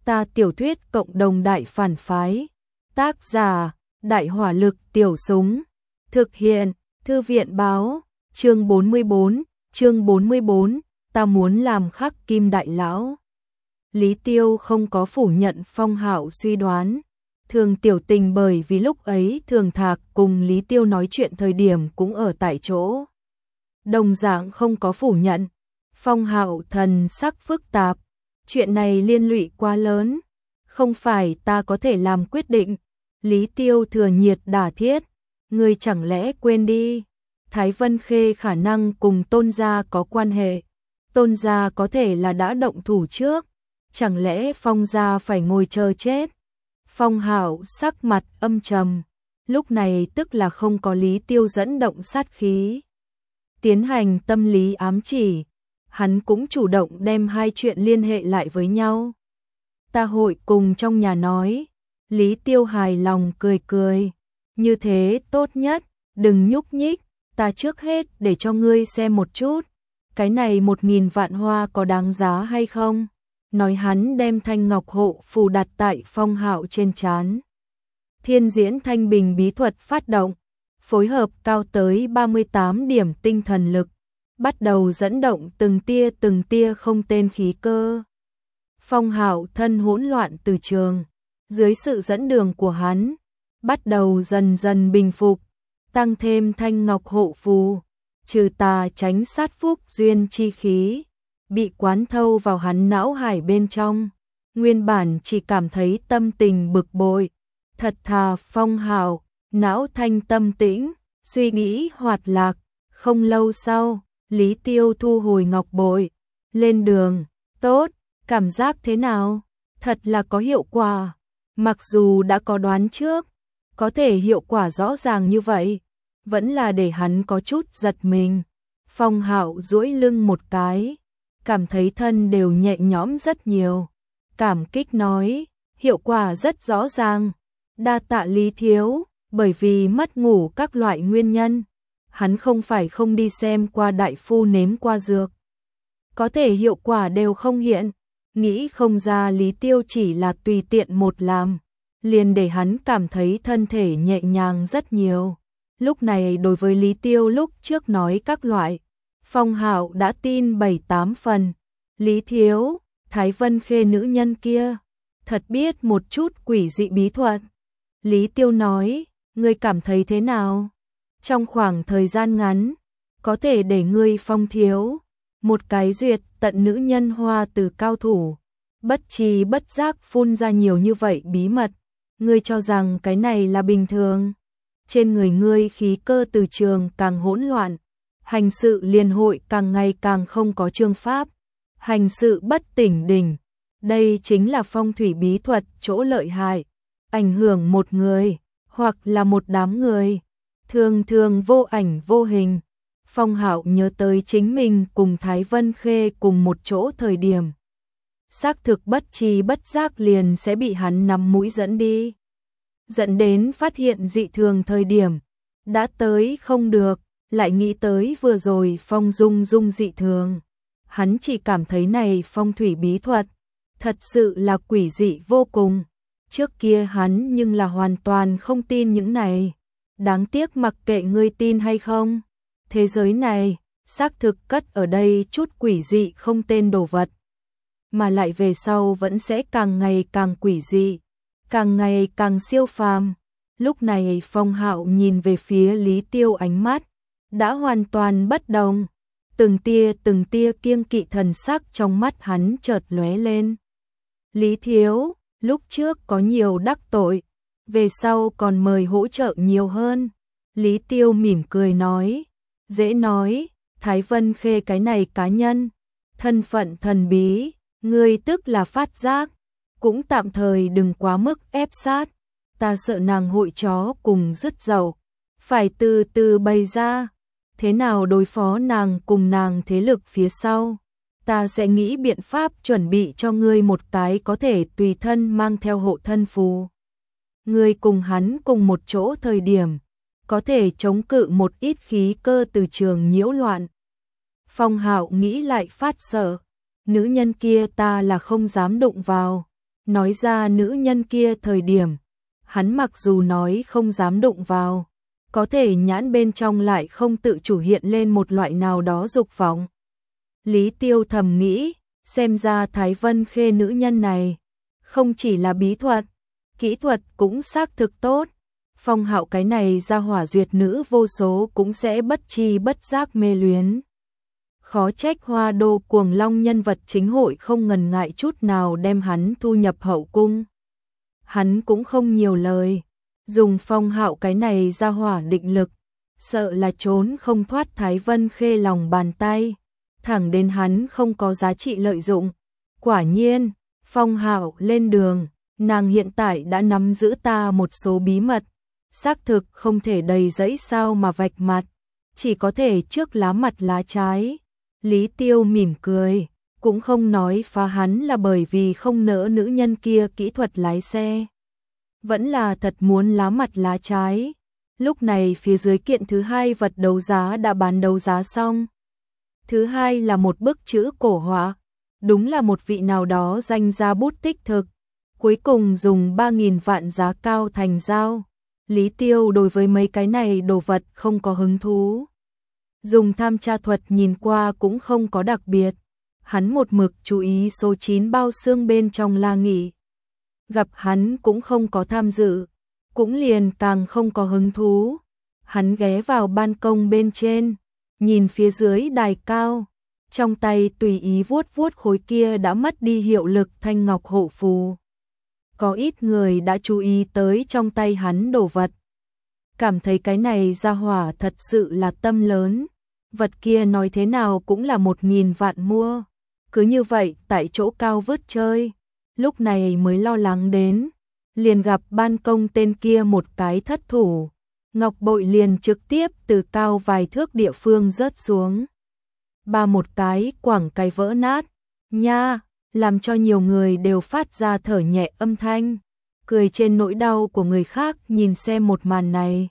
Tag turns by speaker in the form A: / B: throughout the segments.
A: Ta tiểu thuyết cộng đồng đại phản phái. Tác giả: Đại hỏa lực tiểu súng. Thực hiện: Thư viện báo. Chương 44, ta muốn làm khắc kim đại lão. Lý Tiêu không có phủ nhận Phong Hạo suy đoán. Thường Tiểu Tình bởi vì lúc ấy Thường Thạc cùng Lý Tiêu nói chuyện thời điểm cũng ở tại chỗ. Đồng dạng không có phủ nhận. Phong Hạo thần sắc phức tạp. Chuyện này liên lụy quá lớn. Không phải ta có thể làm quyết định. Lý Tiêu thừa nhiệt đả thiết. Ngươi chẳng lẽ quên đi. Thái Vân Khê khả năng cùng Tôn gia có quan hệ. Tôn gia có thể là đã động thủ trước. Chẳng lẽ Phong gia phải ngồi chờ chết. Phong Hạo sắc mặt âm trầm. Lúc này tức là không có Lý Tiêu dẫn động sát khí. Tiến hành tâm lý ám chỉ. Hắn cũng chủ động đem hai chuyện liên hệ lại với nhau. Ta hội cùng trong nhà nói. Lý Tiêu hài lòng cười cười. Như thế tốt nhất, đừng nhúc nhích. Ta trước hết để cho ngươi xem một chút. Cái này 1000 vạn hoa có đáng giá hay không? Nói hắn đem thanh ngọc hộ phù đặt tại Phong Hạo trên trán. Thiên diễn thanh bình bí thuật phát động. Phối hợp cao tới 38 điểm tinh thần lực. Bắt đầu dẫn động từng tia không tên khí cơ. Phong Hạo thân hỗn loạn từ trường. Dưới sự dẫn đường của hắn, bắt đầu dần dần bình phục. Tăng thêm thanh ngọc hộ phù. Trừ tà tránh sát phúc duyên chi khí. Bị quán thâu vào hắn não hải bên trong. Nguyên bản chỉ cảm thấy tâm tình bực bội. Thật thà Phong Hạo, não thanh tâm tĩnh, suy nghĩ hoạt lạc. Không lâu sau, Lý Tiêu thu hồi ngọc bội. Lên đường, tốt, cảm giác thế nào? Thật là có hiệu quả. Mặc dù đã có đoán trước, có thể hiệu quả rõ ràng như vậy, vẫn là để hắn có chút giật mình. Phong Hạo duỗi lưng một cái, cảm thấy thân đều nhẹ nhõm rất nhiều. Cảm kích nói, hiệu quả rất rõ ràng. Đa tạ Lý thiếu, bởi vì mất ngủ các loại nguyên nhân. Hắn không phải không đi xem qua đại phu nếm qua dược. Có thể hiệu quả đều không hiện. Nghĩ không ra Lý Tiêu chỉ là tùy tiện một làm. Liền để hắn cảm thấy thân thể nhẹ nhàng rất nhiều. Lúc này đối với Lý Tiêu lúc trước nói các loại. Phong Hạo đã tin 7-8 phần. Lý thiếu, Thái Vân Khê nữ nhân kia. Thật biết một chút quỷ dị bí thuật. Lý Tiêu nói, ngươi cảm thấy thế nào? Trong khoảng thời gian ngắn, có thể để ngươi Phong thiếu. Một cái duyệt tận nữ nhân hoa từ cao thủ. Bất tri bất giác phun ra nhiều như vậy bí mật. Ngươi cho rằng cái này là bình thường. Trên người ngươi khí cơ từ trường càng hỗn loạn. Hành sự liên hội càng ngày càng không có chương pháp. Hành sự bất tỉnh đỉnh. Đây chính là phong thủy bí thuật chỗ lợi hại. Ảnh hưởng một người, hoặc là một đám người. Thường thường vô ảnh vô hình. Phong Hạo nhớ tới chính mình cùng Thái Vân Khê cùng một chỗ thời điểm. Xác thực bất tri bất giác liền sẽ bị hắn nắm mũi dẫn đi. Dẫn đến phát hiện dị thường thời điểm. Đã tới không được, lại nghĩ tới vừa rồi Phong Dung Dung dị thường. Hắn chỉ cảm thấy này phong thủy bí thuật. Thật sự là quỷ dị vô cùng. Trước kia hắn nhưng là hoàn toàn không tin những này. Đáng tiếc mặc kệ ngươi tin hay không. Thế giới này, xác thực cất ở đây chút quỷ dị không tên đồ vật. Mà lại về sau vẫn sẽ càng ngày càng quỷ dị, càng ngày càng siêu phàm. Lúc này Phong Hạo nhìn về phía Lý Tiêu ánh mắt, đã hoàn toàn bất đồng. Từng tia kiêng kỵ thần sắc trong mắt hắn chợt lóe lên. Lý thiếu, lúc trước có nhiều đắc tội, về sau còn mời hỗ trợ nhiều hơn. Lý Tiêu mỉm cười nói, dễ nói, Thái Vân Khê cái này cá nhân, thân phận thần bí, ngươi tức là phát giác, cũng tạm thời đừng quá mức ép sát, ta sợ nàng hội chó cùng dứt dậu, phải từ từ bày ra, thế nào đối phó nàng cùng nàng thế lực phía sau. Ta sẽ nghĩ biện pháp chuẩn bị cho ngươi một cái có thể tùy thân mang theo hộ thân phù. Ngươi cùng hắn cùng một chỗ thời điểm, có thể chống cự một ít khí cơ từ trường nhiễu loạn. Phong Hạo nghĩ lại phát sợ, nữ nhân kia ta là không dám đụng vào. nói ra nữ nhân kia thời điểm, hắn mặc dù nói không dám đụng vào, có thể nhãn bên trong lại không tự chủ hiện lên một loại nào đó dục vọng. Lý Tiêu thầm nghĩ, xem ra Thái Vân Khê nữ nhân này, không chỉ là bí thuật, kỹ thuật cũng xác thực tốt. Phong Hạo cái này ra hỏa duyệt nữ vô số cũng sẽ bất chi bất giác mê luyến. Khó trách Hoa Đô Cuồng Long nhân vật chính hội không ngần ngại chút nào đem hắn thu nhập hậu cung. Hắn cũng không nhiều lời, dùng Phong Hạo cái này ra hỏa định lực, sợ là trốn không thoát Thái Vân Khê lòng bàn tay, thẳng đến hắn không có giá trị lợi dụng. Quả nhiên, Phong Hạo lên đường, nàng hiện tại đã nắm giữ ta một số bí mật, xác thực không thể đầy dẫy sao mà vạch mặt, chỉ có thể trước lá mặt lá trái. Lý Tiêu mỉm cười, cũng không nói phá hắn là bởi vì không nỡ nữ nhân kia kỹ thuật lái xe, vẫn là thật muốn lá mặt lá trái. Lúc này phía dưới kiện thứ hai vật đấu giá đã bán đấu giá xong. Thứ hai là một bức chữ cổ họa, đúng là một vị nào đó danh gia bút tích thực, cuối cùng dùng 3.000 vạn giá cao thành giao. Lý Tiêu đối với mấy cái này đồ vật không có hứng thú. Dùng tham tra thuật nhìn qua cũng không có đặc biệt. Hắn một mực chú ý số 9 bao xương bên trong La Nghị. Gặp hắn cũng không có tham dự, cũng liền càng không có hứng thú. Hắn ghé vào ban công bên trên, nhìn phía dưới đài cao, trong tay tùy ý vuốt vuốt khối kia đã mất đi hiệu lực thanh ngọc hộ phù. Có ít người đã chú ý tới trong tay hắn đồ vật, cảm thấy cái này ra hỏa thật sự là tâm lớn, vật kia nói thế nào cũng là 1.000 vạn mua, cứ như vậy tại chỗ cao vứt chơi. Lúc này mới lo lắng đến, liền gặp ban công tên kia một cái thất thủ, ngọc bội liền trực tiếp từ cao vài thước địa phương rớt xuống. Ba một cái quẳng cái vỡ nát, nha, làm cho nhiều người đều phát ra thở nhẹ âm thanh, cười trên nỗi đau của người khác. Nhìn xem một màn này,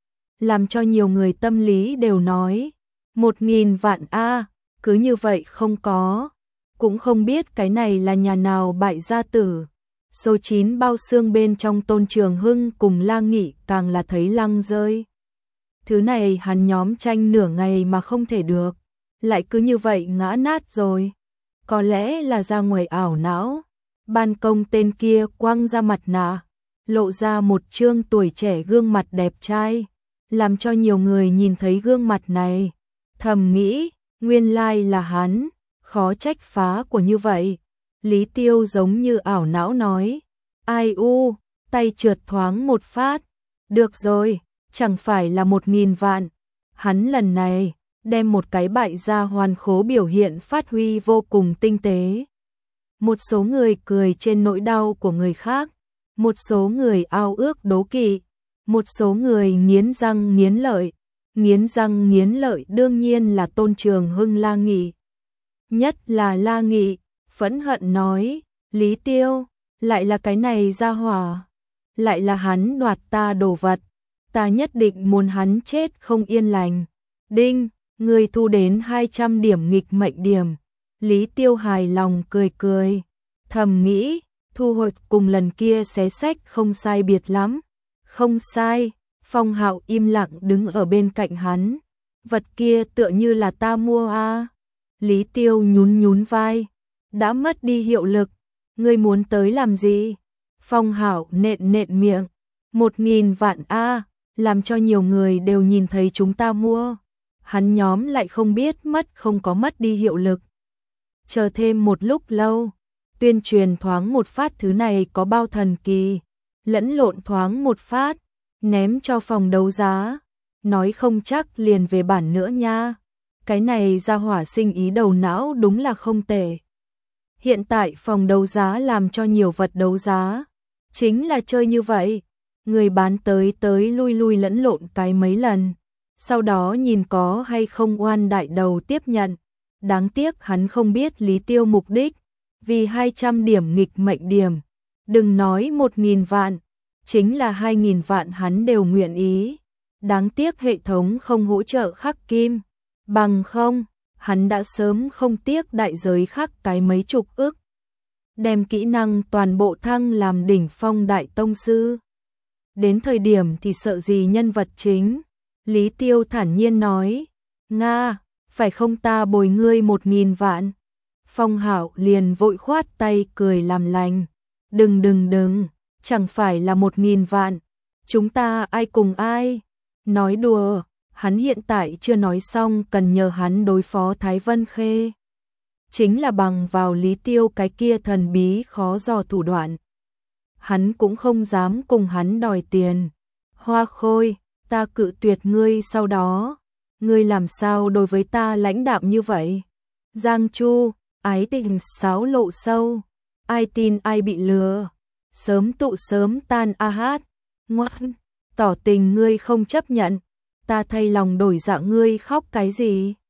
A: làm cho nhiều người tâm lý đều nói, 1.000 vạn a, cứ như vậy không có, cũng không biết cái này là nhà nào bại gia tử. Số 9 bao xương bên trong Tôn Trường Hưng cùng La Nghị càng là thấy lăng rơi. Thứ này hắn nhóm tranh nửa ngày mà không thể được, lại cứ như vậy ngã nát rồi. Có lẽ là ra ngoài ảo não. Ban công tên kia quăng ra mặt nạ, lộ ra một trương tuổi trẻ gương mặt đẹp trai, làm cho nhiều người nhìn thấy gương mặt này, thầm nghĩ, nguyên lai là hắn, khó trách phá của như vậy. Lý Tiêu giống như ảo não nói, ai u, tay trượt thoáng một phát, được rồi, chẳng phải là 1.000 vạn. Hắn lần này đem một cái bại gia hoàn khố biểu hiện phát huy vô cùng tinh tế. Một số người cười trên nỗi đau của người khác, một số người ao ước đố kỵ, một số người nghiến răng nghiến lợi. Nghiến răng nghiến lợi đương nhiên là Tôn Trường Hưng La Nghị. Nhất là La Nghị, phẫn hận nói, Lý Tiêu, lại là cái này ra hỏa, lại là hắn đoạt ta đồ vật, ta nhất định muốn hắn chết không yên lành. Đinh, người thu đến 200 điểm nghịch mệnh điểm. Lý Tiêu hài lòng cười cười, thầm nghĩ, thu hồi cùng lần kia xé xách không sai biệt lắm. Không sai. Phong Hạo im lặng đứng ở bên cạnh hắn, vật kia tựa như là ta mua a. Lý Tiêu nhún nhún vai, đã mất đi hiệu lực, ngươi muốn tới làm gì? Phong Hạo nện nện miệng, 1.000 vạn a, làm cho nhiều người đều nhìn thấy chúng ta mua. Hắn nhóm lại không biết mất không có mất đi hiệu lực. Chờ thêm một lúc lâu, tuyên truyền thoáng một phát thứ này có bao thần kỳ, lẫn lộn thoáng một phát, ném cho phòng đấu giá, nói không chắc liền về bản nữa nha. Cái này ra hỏa sinh ý đầu não đúng là không tệ. Hiện tại phòng đấu giá làm cho nhiều vật đấu giá, chính là chơi như vậy, người bán tới tới lui lui lẫn lộn cái mấy lần, sau đó nhìn có hay không oan đại đầu tiếp nhận. Đáng tiếc hắn không biết Lý Tiêu mục đích, vì 200 điểm nghịch mệnh điểm, đừng nói 1.000 vạn, chính là 2.000 vạn hắn đều nguyện ý. Đáng tiếc hệ thống không hỗ trợ khắc kim, bằng không, hắn đã sớm không tiếc đại giới khắc cái mấy chục ức. đem kỹ năng toàn bộ thăng làm đỉnh phong đại tông sư. Đến thời điểm thì sợ gì nhân vật chính. Lý Tiêu thản nhiên nói, Nga, phải không ta bồi ngươi 1.000 vạn. Phong Hạo liền vội khoát tay cười làm lành. Đừng, chẳng phải là 1.000 vạn. Chúng ta ai cùng ai? Nói đùa, hắn hiện tại chưa nói xong cần nhờ hắn đối phó Thái Vân Khê. Chính là bằng vào Lý Tiêu cái kia thần bí khó dò thủ đoạn. Hắn cũng không dám cùng hắn đòi tiền. Hoa Khôi, ta cự tuyệt ngươi sau đó. Ngươi làm sao đối với ta lãnh đạm như vậy? Giang Chu, ái tình xáo lộ sâu. Ai tin ai bị lừa. Sớm tụ sớm tan a hát. Ngoan, tỏ tình ngươi không chấp nhận. Ta thay lòng đổi dạ ngươi khóc cái gì?